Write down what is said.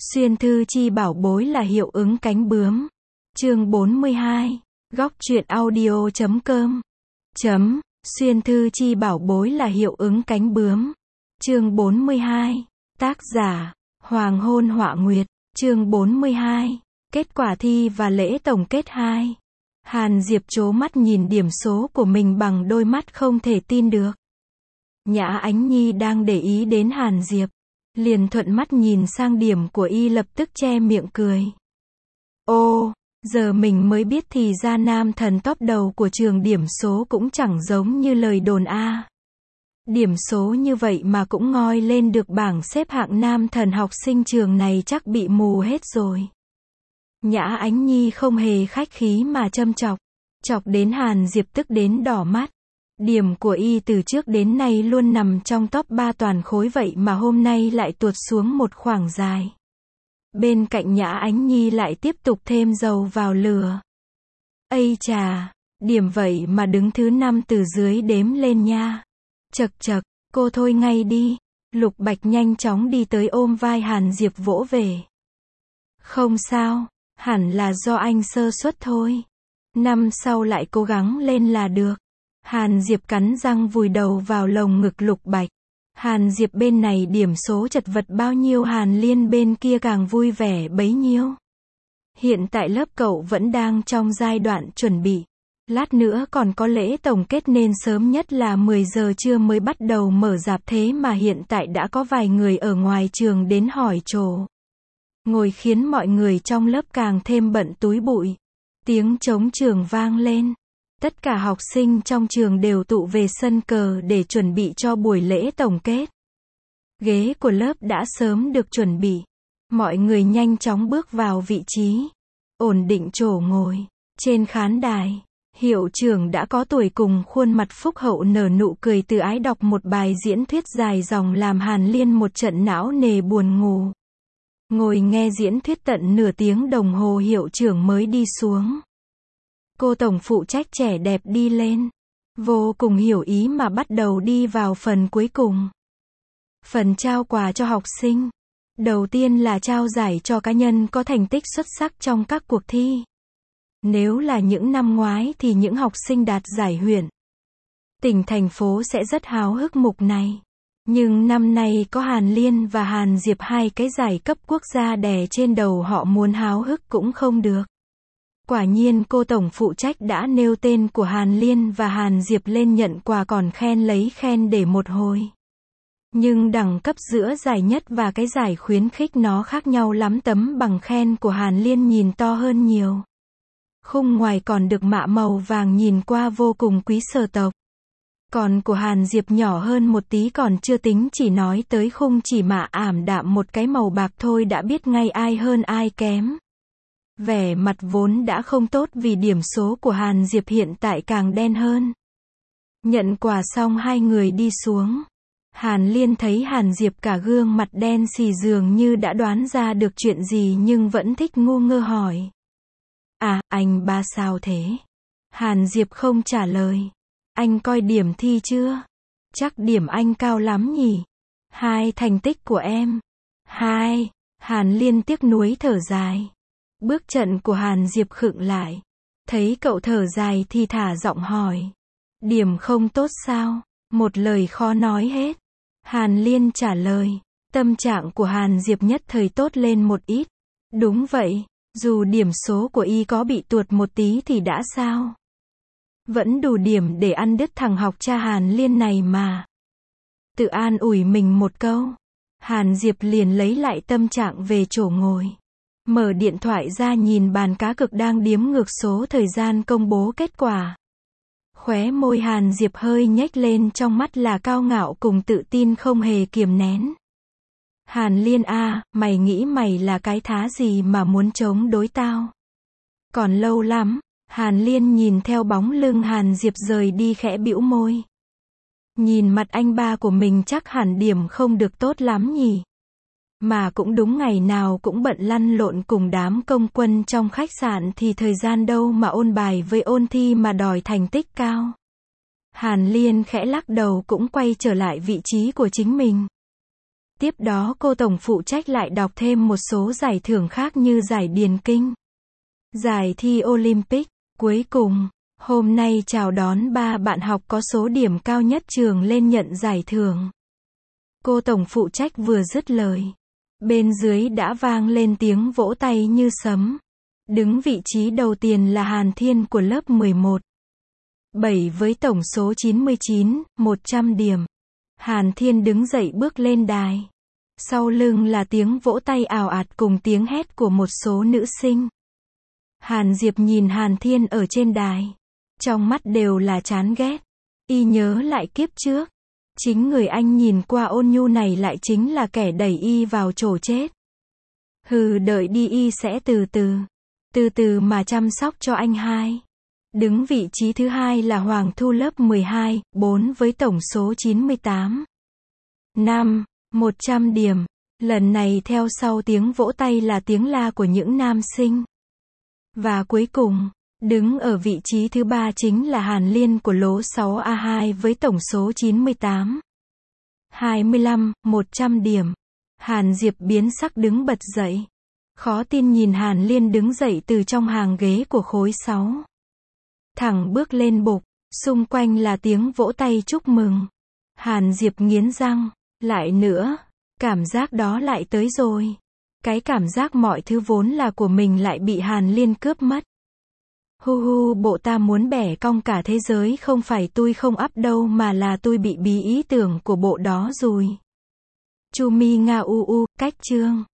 Xuyên thư chi bảo bối là hiệu ứng cánh bướm. Chương 42. Góc truyện audio.com. Xuyên thư chi bảo bối là hiệu ứng cánh bướm. Chương 42. Tác giả: Hoàng hôn họa nguyệt. Chương 42. Kết quả thi và lễ tổng kết 2. Hàn Diệp trố mắt nhìn điểm số của mình bằng đôi mắt không thể tin được. Nhã Ánh Nhi đang để ý đến Hàn Diệp, liền thuận mắt nhìn sang điểm của y, lập tức che miệng cười. Ô, giờ mình mới biết thì ra nam thần top đầu của trường điểm số cũng chẳng giống như lời đồn a. Điểm số như vậy mà cũng ngoi lên được bảng xếp hạng nam thần, học sinh trường này chắc bị mù hết rồi. Nhã Ánh Nhi không hề khách khí mà châm chọc đến Hàn Diệp tức đến đỏ mắt. Điểm của y từ trước đến nay luôn nằm trong top 3 toàn khối, vậy mà hôm nay lại tuột xuống một khoảng dài. Bên cạnh Nhã Ánh Nhi lại tiếp tục thêm dầu vào lửa. Ây chà, điểm vậy mà đứng thứ 5 từ dưới đếm lên nha. Chậc, cô thôi ngay đi. Lục Bạch nhanh chóng đi tới ôm vai Hàn Diệp vỗ về. Không sao, hẳn là do anh sơ suất thôi. Năm sau lại cố gắng lên là được. Hàn Diệp cắn răng vùi đầu vào lồng ngực Lục Bạch. Hàn Diệp bên này điểm số chật vật bao nhiêu, Hàn Liên bên kia càng vui vẻ bấy nhiêu. Hiện tại lớp cậu vẫn đang trong giai đoạn chuẩn bị. Lát nữa còn có lễ tổng kết nên sớm nhất là 10 giờ trưa mới bắt đầu mở rạp, thế mà hiện tại đã có vài người ở ngoài trường đến hỏi trò. Ngồi khiến mọi người trong lớp càng thêm bận túi bụi. Tiếng trống trường vang lên. Tất cả học sinh trong trường đều tụ về sân cờ để chuẩn bị cho buổi lễ tổng kết. Ghế của lớp đã sớm được chuẩn bị. Mọi người nhanh chóng bước vào vị trí, ổn định chỗ ngồi. Trên khán đài, hiệu trưởng đã có tuổi, cùng khuôn mặt phúc hậu nở nụ cười từ ái đọc một bài diễn thuyết dài dòng làm Hàn Liên một trận não nề buồn ngủ. Ngồi nghe diễn thuyết tận nửa tiếng đồng hồ, hiệu trưởng mới đi xuống. Cô tổng phụ trách trẻ đẹp đi lên, vô cùng hiểu ý mà bắt đầu đi vào phần cuối cùng. Phần trao quà cho học sinh. Đầu tiên là trao giải cho cá nhân có thành tích xuất sắc trong các cuộc thi. Nếu là những năm ngoái thì những học sinh đạt giải huyện, tỉnh, thành phố sẽ rất háo hức mục này. Nhưng năm nay có Hàn Liên và Hàn Diệp, hai cái giải cấp quốc gia đè trên đầu họ, muốn háo hức cũng không được. Quả nhiên cô tổng phụ trách đã nêu tên của Hàn Liên và Hàn Diệp lên nhận quà, còn khen lấy khen để một hồi. Nhưng đẳng cấp giữa giải nhất và cái giải khuyến khích nó khác nhau lắm. Tấm bằng khen của Hàn Liên nhìn to hơn nhiều. Khung ngoài còn được mạ màu vàng, nhìn qua vô cùng quý sở tộc. Còn của Hàn Diệp nhỏ hơn một tí, còn chưa tính, chỉ nói tới khung chỉ mạ ảm đạm một cái màu bạc thôi đã biết ngay ai hơn ai kém. Vẻ mặt vốn đã không tốt vì điểm số của Hàn Diệp hiện tại càng đen hơn. Nhận quà xong hai người đi xuống. Hàn Liên thấy Hàn Diệp cả gương mặt đen xì, dường như đã đoán ra được chuyện gì nhưng vẫn thích ngu ngơ hỏi. À, anh ba sao thế? Hàn Diệp không trả lời. Anh coi điểm thi chưa? Chắc điểm anh cao lắm nhỉ? 2 thành tích của em. 2. Hàn Liên tiếc nuối thở dài. Bước chân của Hàn Diệp khựng lại. Thấy cậu thở dài thì thả giọng hỏi. Điểm không tốt sao? Một lời khó nói hết. Hàn Liên trả lời. Tâm trạng của Hàn Diệp nhất thời tốt lên một ít. Đúng vậy, dù điểm số của y có bị tuột một tí thì đã sao? Vẫn đủ điểm để ăn đứt thằng học cha Hàn Liên này mà. Tự an ủi mình một câu. Hàn Diệp liền lấy lại tâm trạng về chỗ ngồi. Mở điện thoại ra nhìn bàn cá cược đang điếm ngược số thời gian công bố kết quả. Khóe môi Hàn Diệp hơi nhếch lên, trong mắt là cao ngạo cùng tự tin không hề kiềm nén. Hàn Liên a, mày nghĩ mày là cái thá gì mà muốn chống đối tao? Còn lâu lắm. Hàn Liên nhìn theo bóng lưng Hàn Diệp rời đi khẽ bĩu môi. Nhìn mặt anh ba của mình chắc hẳn điểm không được tốt lắm nhỉ. Mà cũng đúng, ngày nào cũng bận lăn lộn cùng đám công quân trong khách sạn thì thời gian đâu mà ôn bài với ôn thi mà đòi thành tích cao. Hàn Liên khẽ lắc đầu cũng quay trở lại vị trí của chính mình. Tiếp đó cô tổng phụ trách lại đọc thêm một số giải thưởng khác như giải điền kinh, giải thi Olympic. Cuối cùng, hôm nay chào đón 3 bạn học có số điểm cao nhất trường lên nhận giải thưởng. Cô tổng phụ trách vừa dứt lời, bên dưới đã vang lên tiếng vỗ tay như sấm. Đứng vị trí đầu tiên là Hàn Thiên của lớp 11. 7 với tổng số 99, 100 điểm. Hàn Thiên đứng dậy bước lên đài. Sau lưng là tiếng vỗ tay ào ạt cùng tiếng hét của một số nữ sinh. Hàn Diệp nhìn Hàn Thiên ở trên đài. Trong mắt đều là chán ghét. Y nhớ lại kiếp trước. Chính người anh nhìn qua ôn nhu này lại chính là kẻ đẩy y vào chỗ chết. Hừ, đợi đi, y sẽ từ từ mà chăm sóc cho anh hai. Đứng vị trí thứ hai là Hoàng Thu lớp 12, 4 với tổng số 98. 5, 100 điểm. Lần này theo sau tiếng vỗ tay là tiếng la của những nam sinh. Và cuối cùng, đứng ở vị trí thứ ba chính là Hàn Liên của lố 6A2 với tổng số 98. 25, 100 điểm. Hàn Diệp biến sắc đứng bật dậy. Khó tin nhìn Hàn Liên đứng dậy từ trong hàng ghế của khối 6. Thẳng bước lên bục, xung quanh là tiếng vỗ tay chúc mừng. Hàn Diệp nghiến răng, lại nữa, cảm giác đó lại tới rồi. Cái cảm giác mọi thứ vốn là của mình lại bị Hàn Liên cướp mất. Hu hu, bộ ta muốn bẻ cong cả thế giới, không phải tôi không ắp đâu mà là tôi bị bí ý tưởng của bộ đó rồi. Chu Mi Nga u u, cách chương.